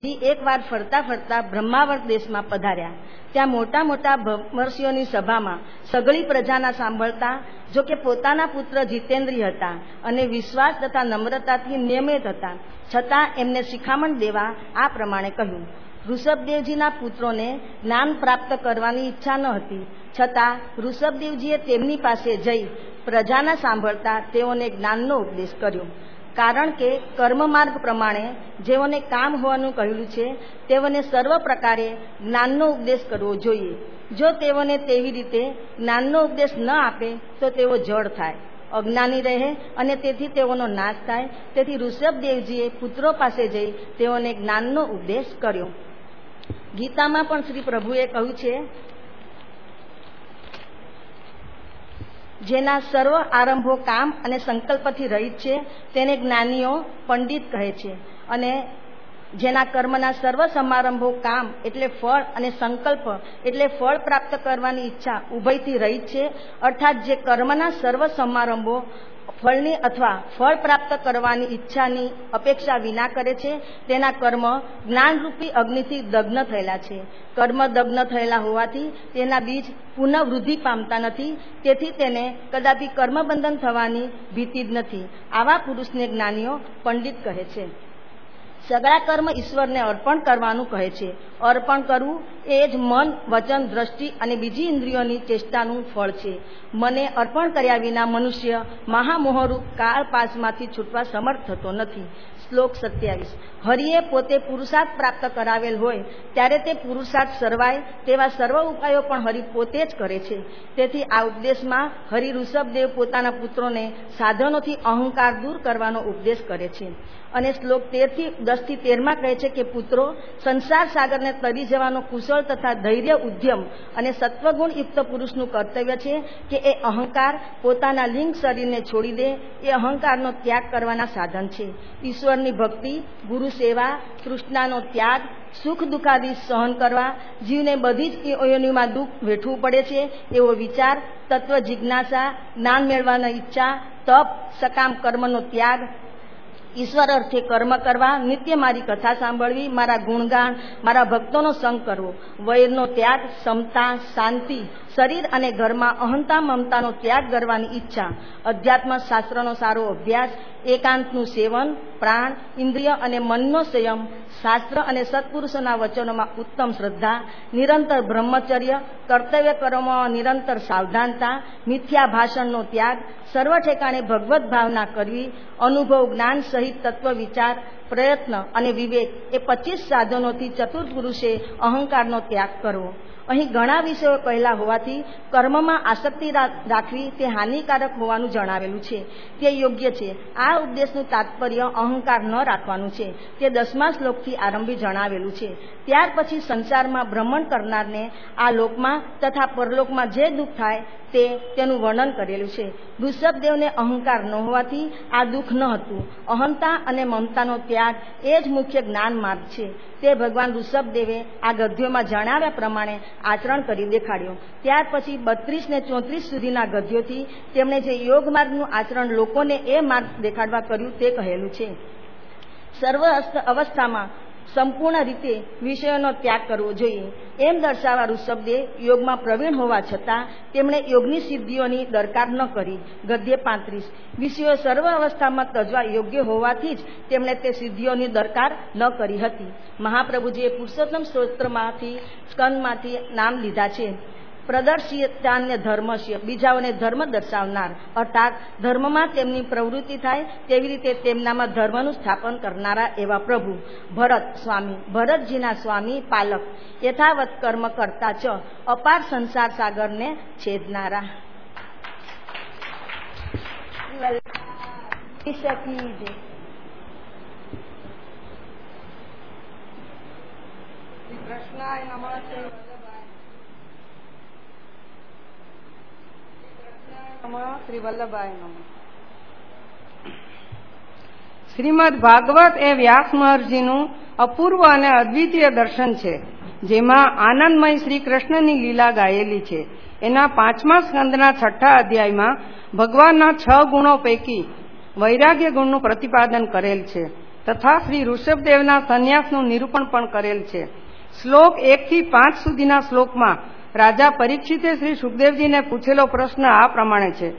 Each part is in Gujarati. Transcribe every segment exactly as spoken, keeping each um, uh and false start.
એક વાર ફરતા ફરતા બ્રહ્માવર્ત દેશમાં પધાર્યા. ત્યાં મોટા મોટા બ્રહ્મર્ષિઓની સભામાં સઘળી પ્રજાના સાંભળતા, જો કે પોતાના પુત્ર જીતેન્દ્રિય હતા અને વિશ્વાસ તથા નમ્રતાથી નિયમિત હતા, છતાં એમને શિખામણ દેવા આ પ્રમાણે કહ્યું. ઋષભદેવજીના પુત્રોને જ્ઞાન પ્રાપ્ત કરવાની ઈચ્છા ન હતી, છતાં ઋષભદેવજીએ તેમની પાસે જઈ પ્રજાના સાંભળતા તેઓને જ્ઞાનનો ઉપદેશ કર્યો. કારણ કે કર્મ માર્ગ પ્રમાણે જેઓને કામ હોવાનું કહેલું છે તેઓને સર્વ પ્રકારે જ્ઞાનનો ઉપદેશ કરવો જોઈએ. જો તેઓને તેવી રીતે જ્ઞાનનો ઉપદેશ ન આપે તો તેઓ જડ થાય, અજ્ઞાની રહે અને તેથી તેઓનો નાશ થાય. તેથી ઋષભદેવજીએ પુત્રો પાસે જઈ તેઓને જ્ઞાનનો ઉપદેશ કર્યો. ગીતામાં પણ શ્રી પ્રભુએ કહ્યું છે, જેના સર્વ આરંભો કામ અને સંકલ્પથી રહિત છે તેને જ્ઞાનીઓ પંડિત કહે છે, અને જેના કર્મના સર્વ સમારંભો કામ એટલે ફળ અને સંકલ્પ એટલે ફળ પ્રાપ્ત કરવાની ઈચ્છા ઉભયથી રહિત છે, અર્થાત જે કર્મના સર્વ સમારંભો ફળની અથવા ફળ પ્રાપ્ત કરવાની ઈચ્છાની અપેક્ષા વિના કરે છે તેના કર્મ જ્ઞાનરૂપી અગ્નિથી દગ્ન થયેલા છે. કર્મ દગ્ન થયેલા હોવાથી તેના બીજ પુનઃવૃદ્ધિ પામતા નથી, તેથી તેને કદાપી કર્મબંધન થવાની ભીતિ જ નથી. આવા પુરુષને જ્ઞાનીઓ પંડિત કહે છે. સગળા કર્મ ઈશ્વરને અર્પણ કરવાનું કહે છે. અર્પણ કરવું એ જ મન, વચન, દ્રષ્ટિ અને બીજી ઇન્દ્રિયોની ચેષ્ટાનું ફળ છે. મને અર્પણ કર્યા વિના મનુષ્ય મહામોહરૂપ કાળ પાસમાંથી છૂટવા સમર્થ થતો નથી. શ્લોક સત્યાવીસ. હરિએ પોતે પુરુષાર્થ પ્રાપ્ત કરાવેલ હોય ત્યારે તે પુરુષાર્થ સર્વાય તેવા સર્વ ઉપાયો પણ હરિ પોતે જ કરે છે. તેથી આ ઉપદેશમાં હરિ ઋષભદેવ પોતાના પુત્રોને સાધનોથી અહંકાર દૂર કરવાનો ઉપદેશ કરે છે. અને શ્લોક તેર થી દસ થી તેરમાં કહે છે કે પુત્રો, સંસાર સાગરને તરી જવાનો કુશળ તથા ધૈર્ય, ઉદ્યમ અને સત્વગુણ યુક્ત પુરુષનું કર્તવ્ય છે કે એ અહંકાર પોતાના લિંગ શરીરને છોડી દે. એ અહંકારનો ત્યાગ કરવાના સાધન છે. ઈશ્વરની ભક્તિ, ગુરુ સેવા, તૃષ્ણાનો ત્યાગ, સુખ દુઃખાદી સહન કરવા, જીવને બધી જ યોનિમાં દુઃખ વેઠવું પડે છે એવો વિચાર, તત્વ જિજ્ઞાસા, જ્ઞાન મેળવવાની ઈચ્છા, તપ, સકામ કર્મનો ત્યાગ, ઈશ્વર અર્થે કર્મ કરવા, નિત્ય મારી કથા સાંભળવી, મારા ગુણગાન, મારા ભક્તોનો સંગ કરવો, વૈરનો ત્યાગ, સમતા, શાંતિ, શરીર અને ઘરમાં અહંતા મમતાનો ત્યાગ કરવાની ઈચ્છા, અધ્યાત્મ શાસ્ત્રનો સારો અભ્યાસ, એકાંતનું સેવન, પ્રાણ, ઇન્દ્રિય અને મનનો સંયમ, શાસ્ત્ર અને સત્પુરુષોના વચનોમાં ઉત્તમ શ્રદ્ધા, નિરંતર બ્રહ્મચર્ય, કર્તવ્ય કર્મોમાં નિરંતર સાવધાનતા, મિથ્યા ભાષણનો ત્યાગ, સર્વ ઠેકાણે ભગવત ભાવના કરવી, અનુભવ, જ્ઞાન સહિત તત્વ વિચાર, પ્રયત્ન અને વિવેક એ પચીસ સાધનોથી ચતુર પુરુષે અહંકારનો ત્યાગ કરવો. અહીં ઘણા વિષયો કહેલા હોવાથી કર્મમાં આસક્તિ રાખવી તે હાનિકારક હોવાનું જણાવેલું છે. તે યોગ્ય છે. આ ઉપદેશનું તાત્પર્ય અહંકાર ન રાખવાનું છે. તે દસમા શ્લોકથી આરંભી જણાવેલું છે. ત્યાર પછી સંસારમાં ભ્રમણ કરનારને આ લોકમાં તથા પરલોકમાં જે દુઃખ થાય તે તેનું વર્ણન કરેલું છે. ઋષભદેવને અહંકાર ન હોવાથી આ દુઃખ ન હતું. અહંતા અને મમતાનો ત્યાગ એ જ મુખ્ય જ્ઞાન માર્ગ છે. તે ભગવાન ઋષભદેવે આ ગદ્યોમાં જણાવ્યા પ્રમાણે આચરણ કરી દેખાડ્યું. ત્યાર પછી બત્રીસ ને ચોત્રીસ સુધીના ગદ્યોથી તેમણે જે યોગ માર્ગનું આચરણ લોકોને એ માર્ગ દેખાડવા કર્યું તે કહેલું છે. સર્વ અવસ્થામાં સંપૂર્ણ રીતે વિષયોનો ત્યાગ કરવો જોઈએ એમ દર્શાવવા ઋષભદેવ યોગમાં પ્રવીણ હોવા છતાં તેમણે યોગની સિદ્ધિઓની દરકાર ન કરી. ગદ્ય પાંત્રીસ. વિષયો સર્વ અવસ્થામાં તજવા યોગ્ય હોવાથી જ તેમણે તે સિદ્ધિઓની દરકાર ન કરી હતી. મહાપ્રભુજીએ પુરુષોત્તમ સ્તોત્રમાંથી સ્કંદમાંથી નામ લીધા છે. પ્રદર્શિતાન્ય ધર્મસ્ય, બીજાઓને ધર્મ દર્શાવનાર, અર્થાત ધર્મમાં તેમની પ્રવૃત્તિ થાય તેવી રીતે તેમનામાં ધર્મનું સ્થાપન કરનારા એવા પ્રભુ. ભરત સ્વામી, ભરતજીના સ્વામી, પાલક, યથાવત કર્મ કરતા ચ અપાર સંસાર સાગરને છેદનારા. કૃષ્ણાય નમઃ. શ્રી વલ્લભાય નમઃ. શ્રીમદ ભાગવત એ વ્યાસ મહર્ષિનું અપૂર્વ અને અદ્વિતીય દર્શન છે, જેમાં આનંદમય શ્રી કૃષ્ણની લીલા ગાયેલી છે. એના પાંચમા સ્કંદના છઠ્ઠા અધ્યાયમાં ભગવાનના છ ગુણો પૈકી વૈરાગ્ય ગુણનું પ્રતિપાદન કરેલ છે. તથા શ્રી ઋષભદેવના સંન્યાસનું નિરૂપણ પણ કરેલ છે. શ્લોક એક થી પાંચ સુધીના શ્લોકમાં રાજા પરીક્ષિતે શ્રી સુખદેવજીને પૂછેલો પ્રશ્ન આ પ્રમાણે છે.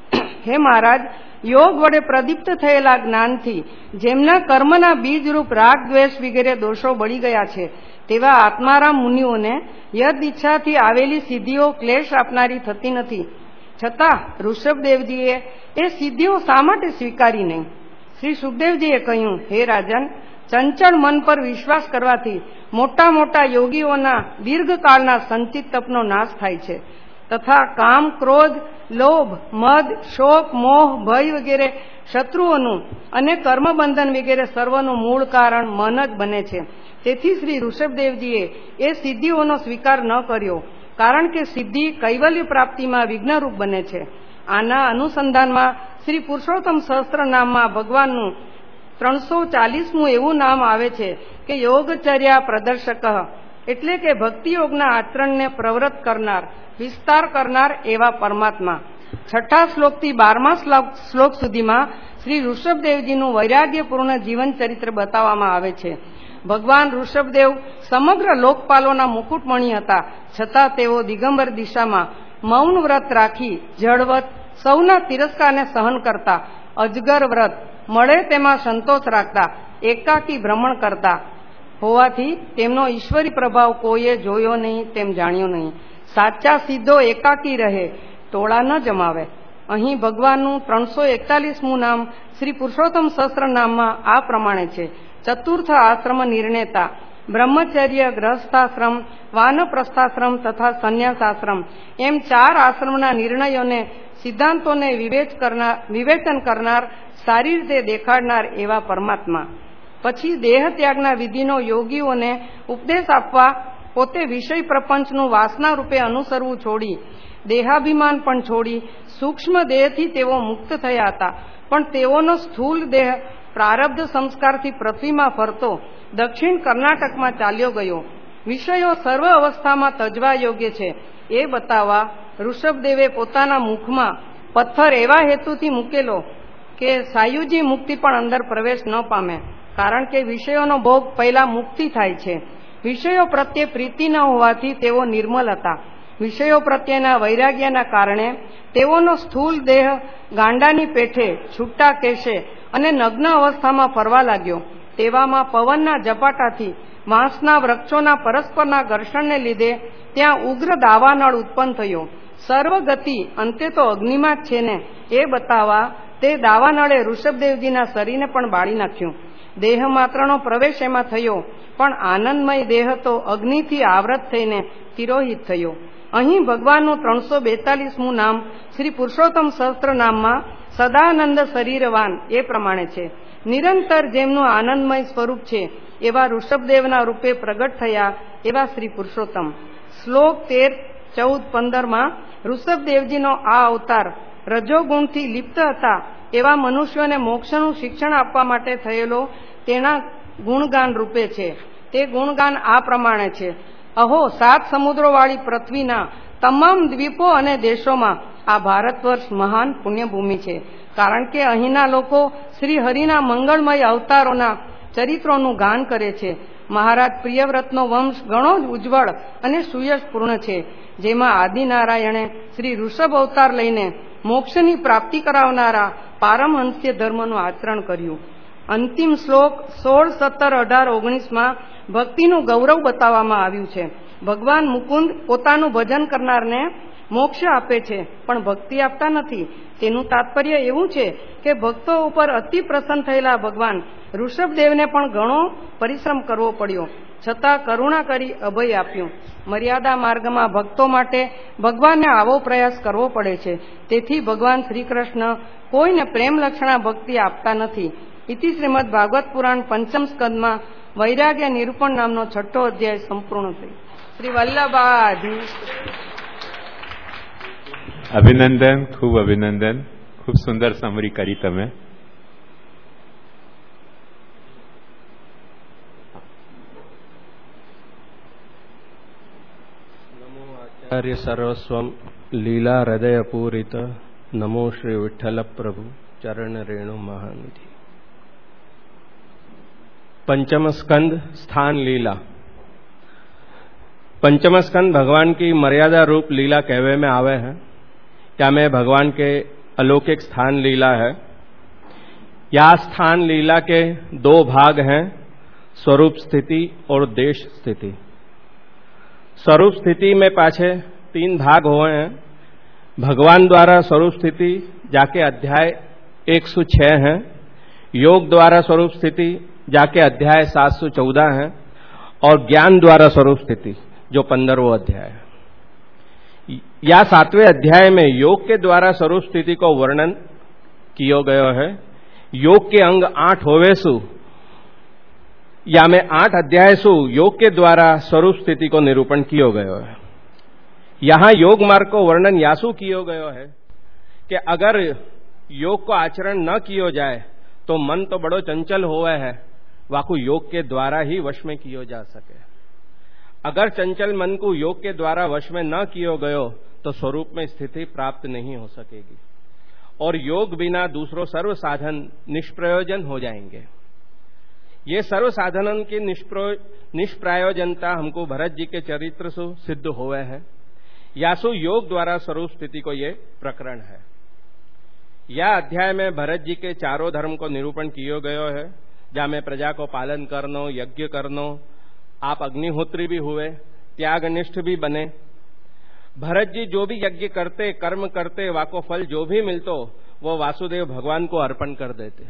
હે મહારાજ, યોગ વડે પ્રદીપ્ત થયેલા જ્ઞાનથી જેમના કર્મના બીજરૂપ રાગ દ્વેષ વગેરે દોષો બળી ગયા છે તેવા આત્મારામ મુનિઓને યદ ઈચ્છાથી આવેલી સિદ્ધિઓ ક્લેશ આપનારી થતી નથી. છતાં ઋષભદેવજીએ એ સિદ્ધિઓ શા માટે સ્વીકારી નહીં? શ્રી સુખદેવજીએ કહ્યું, હે રાજન, ચંચળ મન પર વિશ્વાસ કરવાથી મોટા મોટા યોગીઓના દીર્ઘકાળના સંચિત તપનો નાશ થાય છે તથા કામ, ક્રોધ, લોભ, મદ, શોક, મોહ, ભય વગેરે શત્રુઓનું અને કર્મબંધન વગેરે સર્વનું મૂળ કારણ મન જ બને છે. તેથી શ્રી ઋષભદેવજીએ એ સિદ્ધિઓનો સ્વીકાર ન કર્યો, કારણ કે સિદ્ધિ કૈવલ્ય પ્રાપ્તિમાં વિઘ્નરૂપ બને છે. આના અનુસંધાનમાં શ્રી પુરુષોત્તમ સહસ્ત્ર નામમાં ભગવાનનું ત્રણસો ચાલીસમું એવું નામ આવે છે કે યોગચર્યા પ્રદર્શક, એટલે કે ભક્તિ યોગના આચરણને પ્રવૃત્ત કરનાર, વિસ્તાર કરનાર એવા પરમાત્મા. છઠ્ઠા શ્લોકથી બારમા શ્લોક સુધીમાં શ્રી ઋષભદેવજીનું વૈરાગ્યપૂર્ણ જીવન ચરિત્ર બતાવવામાં આવે છે. ભગવાન ઋષભદેવ સમગ્ર લોકપાલોના મુકુટમણી હતા, છતાં તેઓ દિગંબર દિશામાં મૌન વ્રત રાખી જળવત સૌના તિરસ્કારને સહન કરતા, અજગર વ્રત મળે તેમાં સંતોષ રાખતા, એકાકી ભ્રમણ કરતા હોવાથી તેમનો ઈશ્વરી પ્રભાવ કોઈએ જોયો નહીં તેમ જાણ્યો નહીં. સાચા સિદ્ધો એકાકી રહે, ટોળા ન જમાવે. અહીં ભગવાનનું ત્રણસો એકતાલીસમું નામ શ્રી પુરુષોત્તમ સહસ્ત્ર નામમાં આ પ્રમાણે છે. ચતુર્થ આશ્રમ નિર્ણેતા, બ્રહ્મચર્ય, ગ્રહસ્થાશ્રમ, વાનપ્રસ્થાશ્રમ તથા સંન્યાસાશ્રમ એમ ચાર આશ્રમના નિર્ણયોને, સિદ્ધાંતોને વિવેચ કરનાર વિવેચન કરનાર, સારી રીતે દેખાડનાર એવા પરમાત્મા. પછી દેહ ત્યાગના વિધિનો યોગીઓને ઉપદેશ આપવા પોતે વિષય પ્રપંચનું વાસના રૂપે અનુસરવું છોડી, દેહાભિમાન પણ છોડી સૂક્ષ્મ દેહથી તેઓ મુક્ત થયા હતા. પણ તેઓનો સ્થૂળ દેહ પ્રારબ્ધ સંસ્કારથી પૃથ્વીમાં ફરતો દક્ષિણ કર્ણાટકમાં ચાલ્યો ગયો. વિષયો સર્વ અવસ્થામાં તજવા યોગ્ય છે એ બતાવવા ઋષભદેવે પોતાના મુખમાં પથ્થર એવા હેતુથી મૂકેલો કે સાયુજી મુક્તિ પણ અંદર પ્રવેશ ન પામે, કારણ કે વિષયોનો ભોગ પહેલા મુક્તિ થાય છે. વિષયો પ્રત્યે પ્રીતિ ન હોવાથી તેઓ નિર્મલ હતા. વિષયો પ્રત્યેના વૈરાગ્યના કારણે તેઓનો સ્થૂળ દેહ ગાંડાની પેઠે, છૂટા કેશે અને નગ્ન અવસ્થામાં ફરવા લાગ્યો. તેવામાં પવનના ઝપાટાથી વાંસના વૃક્ષોના પરસ્પરના ઘર્ષણને લીધે ત્યાં ઉગ્ર દાવાનળ ઉત્પન્ન થયો. સર્વગતિ અંતે તો અગ્નિમાં જ છે ને એ બતાવવા તે દાવાનળે ઋષભદેવજીના શરીરને પણ બાળી નાખ્યું. દેહ માત્રનો પ્રવેશ એમાં થયો, પણ આનંદમય દેહ તો અગ્નિથી આવૃત થઈને તિરોહિત થયો. અહીં ભગવાનનું ત્રણસો બેતાલીસમું નામ શ્રી પુરુષોત્તમ સહસ્ત્ર નામમાં સદાનંદ શરીરવાન એ પ્રમાણે છે. નિરંતર જેમનું આનંદમય સ્વરૂપ છે એવા ઋષભદેવના રૂપે પ્રગટ થયા એવા શ્રી પુરુષોત્તમ. શ્લોક તેર, ચૌદ, પંદરમાં ઋષભદેવજીનો આ અવતાર રજોગુણથી લિપ્ત હતા એવા મનુષ્યોને મોક્ષનું શિક્ષણ આપવા માટે થયેલો તેના ગુણગાન રૂપે છે. તે ગુણગાન આ પ્રમાણે છે. અહો, સાત સમુદ્રોવાળી પૃથ્વીના તમામ દ્વીપો અને દેશોમાં આ ભારત વર્ષ મહાન પુણ્યભૂમિ છે, કારણ કે અહીંના લોકો શ્રી હરિના મંગળમય અવતારોના ચરિત્રોનું ગાન કરે છે. મહારાજ પ્રિયવ્રતનો વંશ ઘણો જ ઉજ્જવળ અને સુયશપૂર્ણ છે, જેમાં આદિનારાયણે શ્રી ઋષભ અવતાર લઈને મોક્ષની પ્રાપ્તિ કરાવનારા પારમહંસ્ય ધર્મનું આચરણ કર્યું. અંતિમ શ્લોક સોળ, સત્તર, અઢાર, ઓગણીસમાં ભક્તિનું ગૌરવ બતાવવામાં આવ્યું છે. ભગવાન મુકુંદ પોતાનું ભજન કરનારને મોક્ષ આપે છે, પણ ભક્તિ આપતા નથી. તેનું તાત્પર્ય એવું છે કે ભક્તો ઉપર અતિ પ્રસન્ન થયેલા ભગવાન ઋષભદેવને પણ ઘણો પરિશ્રમ કરવો પડ્યો, છતાં કરુણા કરી અભય આપ્યું. મર્યાદા માર્ગમાં ભક્તો માટે ભગવાનને આવો પ્રયાસ કરવો પડે છે. તેથી ભગવાન શ્રી કૃષ્ણ કોઈને પ્રેમ લક્ષણા ભક્તિ આપતા નથી. ઇતિ શ્રીમદ ભાગવત પુરાણ પંચમ સ્કંદમાં વૈરાગ્ય નિરૂપણ નામનો છઠ્ઠો અધ્યાય સંપૂર્ણ થયો. શ્રી વલ્લભાધીશ. અભિનંદન, ખૂબ અભિનંદન. ખૂબ સુંદર સમરી કરી તમે. નમો આચાર્ય સર્વસ્વમ લીલા હૃદય પૂરિત. નમો શ્રી વિઠ્ઠલ પ્રભુ ચરણ રેણુ મહાનિધિ. पंचम स्कंद स्थान लीला। पंचम स्कंद भगवान की मर्यादा रूप लीला कहवे में आवे है। क्या में भगवान के अलौकिक स्थान लीला है। या स्थान लीला के दो भाग हैं, स्वरूप स्थिति और देश स्थिति। स्वरूप स्थिति में पाछे तीन भाग हुए हैं। भगवान द्वारा स्वरूप स्थिति जाके अध्याय एक सौ छह है, योग द्वारा स्वरूप स्थिति जाके अध्याय सात सौ चौदह है, और ज्ञान द्वारा स्वरूप स्थिति जो पंद्रहवां अध्याय है। या सातवें अध्याय में योग के द्वारा स्वरूप स्थिति को वर्णन किया गया है। योग के अंग आठ होवे सु या में आठ अध्याय सु योग के द्वारा स्वरूप स्थिति को निरूपण किया गया है। यहां योग मार्ग को वर्णन यासु किया गया है कि अगर योग को आचरण न किया जाए तो मन तो बड़ो चंचल होवे है, वाकु योग के द्वारा ही वश में किया जा सके। अगर चंचल मन को योग के द्वारा वश में न किया गयो तो स्वरूप में स्थिति प्राप्त नहीं हो सकेगी, और योग बिना दूसरों सर्व साधन निष्प्रयोजन हो जाएंगे। ये सर्व साधनों की निष्प्रयोजनता हमको भरत जी के चरित्र से सिद्ध हुए है। यासु योग द्वारा स्वरूप स्थिति को ये प्रकरण है। यह अध्याय में भरत जी के चारों धर्म को निरूपण किया गया है, जहां में प्रजा को पालन करनो, यज्ञ करनो, आप अग्निहोत्री भी हुए, त्यागनिष्ठ भी बने। भरत जी जो भी यज्ञ करते, कर्म करते, वाको फल जो भी मिलतो वो वासुदेव भगवान को अर्पण कर देते,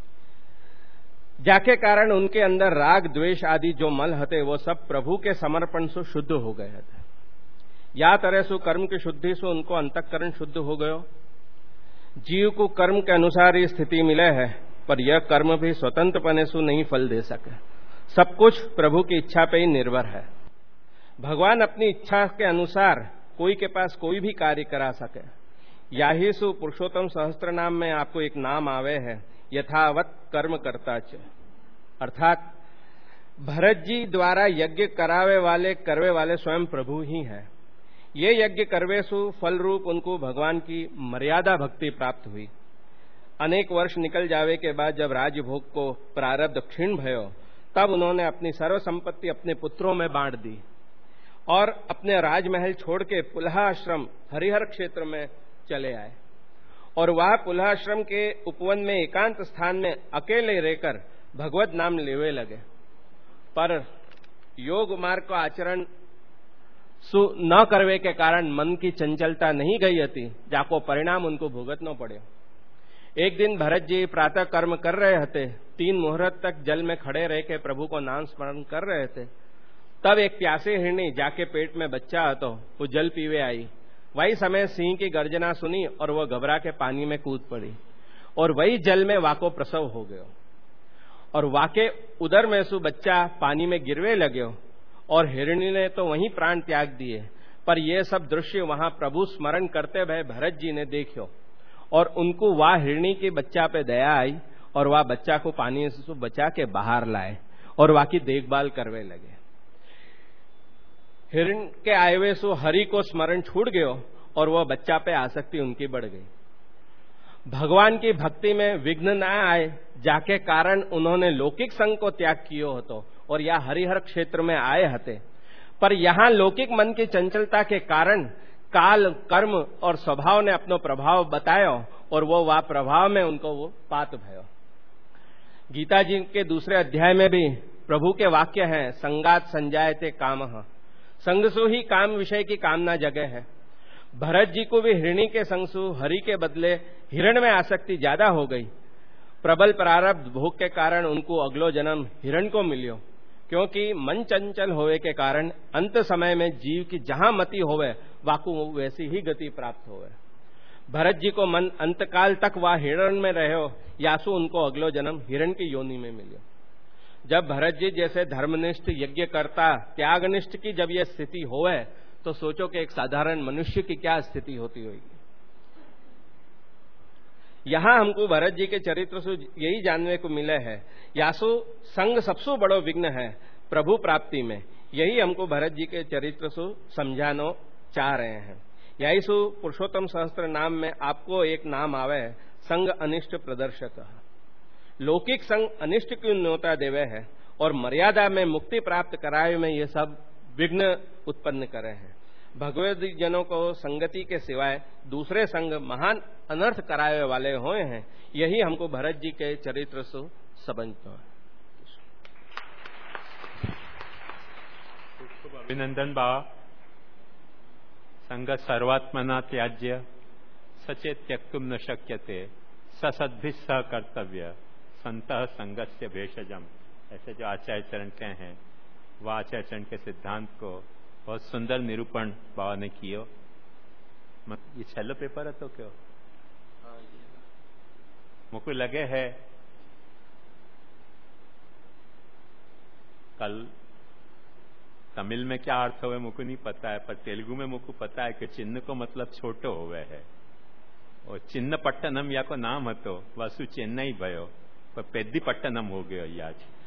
जाके कारण उनके अंदर राग द्वेष आदि जो मल हते वो सब प्रभु के समर्पण से शुद्ध हो गए थे। या तरह से कर्म की शुद्धि से उनको अंतःकरण शुद्ध हो गयो। जीव को कर्म के अनुसार ये स्थिति मिले है, पर यह कर्म भी स्वतंत्रपने से नहीं फल दे सके। सब कुछ प्रभु की इच्छा पे ही निर्भर है। भगवान अपनी इच्छा के अनुसार कोई के पास कोई भी कार्य करा सके। याही सु पुरुषोत्तम सहस्त्र नाम में आपको एक नाम आवे है, यथावत कर्म करता च, अर्थात भरत जी द्वारा यज्ञ करावे वाले करवे वाले स्वयं प्रभु ही हैं। ये यज्ञ करवे सु फल रूप उनको भगवान की मर्यादा भक्ति प्राप्त हुई। अनेक वर्ष निकल जावे के बाद जब राजभोग को प्रारब्ध क्षीण भयो, तब उन्होंने अपनी सर्व संपत्ति अपने पुत्रों में बांट दी और अपने राजमहल छोड़ के पुलहाश्रम हरिहर क्षेत्र में चले आए, और वह पुलहाश्रम के उपवन में एकांत स्थान में अकेले रहकर भगवत नाम लेवे लगे। पर योग मार्ग को आचरण सु न करवे के कारण मन की चंचलता नहीं गई थी, जाको परिणाम उनको भुगतना पड़े। एक दिन भरत जी प्रातः कर्म कर रहे थे, तीन मुहूर्त तक जल में खड़े रह के प्रभु को नाम स्मरण कर रहे थे। तब एक प्यासी हिरणी जाके पेट में बच्चा હતો वो जल पीवे आई। वही समय सिंह की गर्जना सुनी और वह घबरा के पानी में कूद पड़ी, और वही जल में वाको प्रसव हो गयो, और वाके उदर में सु बच्चा पानी में गिरवे लग्यो, और हिरणी ने तो वहीं प्राण त्याग दिए। पर यह सब दृश्य वहां प्रभु स्मरण करते भय भरत जी ने देखो, और उनको वह हिरणी के बच्चा पे दया आई, और वह बच्चा को पानी से बचा के बाहर लाए और वह की देखभाल करवे लगे। हिरण के आयवे सो हरि को स्मरण छूट गयो, और वह बच्चा पे आसक्ति उनकी बढ़ गई। भगवान की भक्ति में विघ्न न आए, जाके कारण उन्होंने लौकिक संग को त्याग कियो हतो और या हरिहर क्षेत्र में आए हते। पर यहां लौकिक मन की चंचलता के कारण काल, कर्म और स्वभाव ने अपनो प्रभाव बतायो, और वो वह प्रभाव में उनको वो पात भयो। गीता जी के दूसरे अध्याय में भी प्रभु के वाक्य हैं, संगात संजायते कामः, संग सु ही काम विषय की कामना जगह है। भरत जी को भी हिरणी के संग सु हरि के बदले हिरण में आसक्ति ज्यादा हो गई। प्रबल प्रारब्ध भोग के कारण उनको अगलो जन्म हिरण को मिलियो, क्योंकि मन चंचल होवे के कारण अंत समय में जीव की जहां मति होवे वाकु वैसी ही गति प्राप्त होवे। भरत जी को मन अंतकाल तक वह हिरण में रहो, यासु उनको अगलो जन्म हिरण की योनि में मिलियो। जब भरत जी जैसे धर्मनिष्ठ यज्ञ करता, त्यागनिष्ठ की जब यह स्थिति होवे, तो सोचो कि एक साधारण मनुष्य की क्या स्थिति होती होगी। यहां हमको भरत जी के चरित्र से यही जानने को मिले है, यासु संग सबसे बड़ो विघ्न है प्रभु प्राप्ति में। यही हमको भरत जी के चरित्र से समझानो चाह रहे हैं। यही सु पुरुषोत्तम सहस्त्र नाम में आपको एक नाम आवे है, संग अनिष्ट प्रदर्शक। लौकिक संग अनिष्ट की न्योता देवे है, और मर्यादा में मुक्ति प्राप्त कराए में ये सब विघ्न उत्पन्न करे हैं। भगवत जनों को संगति के सिवाय दूसरे संग महान अनर्थ कराए वाले हुए हैं। यही हमको भरत जी के चरित्र से समझना है। खूब अभिनंदन बाबा। संग सर्वात्मना त्याज्य सचेत त्यक्तुम न शक्यते ससद्भिः सह कर्तव्य संतः संगस्य भेषजम। ऐसे जो आचार्य चरण के हैं वह आचार्य चरण के सिद्धांत को बहुत सुंदर निरूपण बाबा ने कियो। ये छेल्लो पेपर है तो क्यों मुझको लगे है कल तमिल में क्या अर्थ हुए मुझको नहीं पता है, पर तेलुगु में मुझको पता है कि चिन्ह को मतलब छोटो हुए है और चिन्ह पट्टनम या को नाम हतो वासु चेन्नई भयो पर पेद्दी पट्टनम हो गयो आज।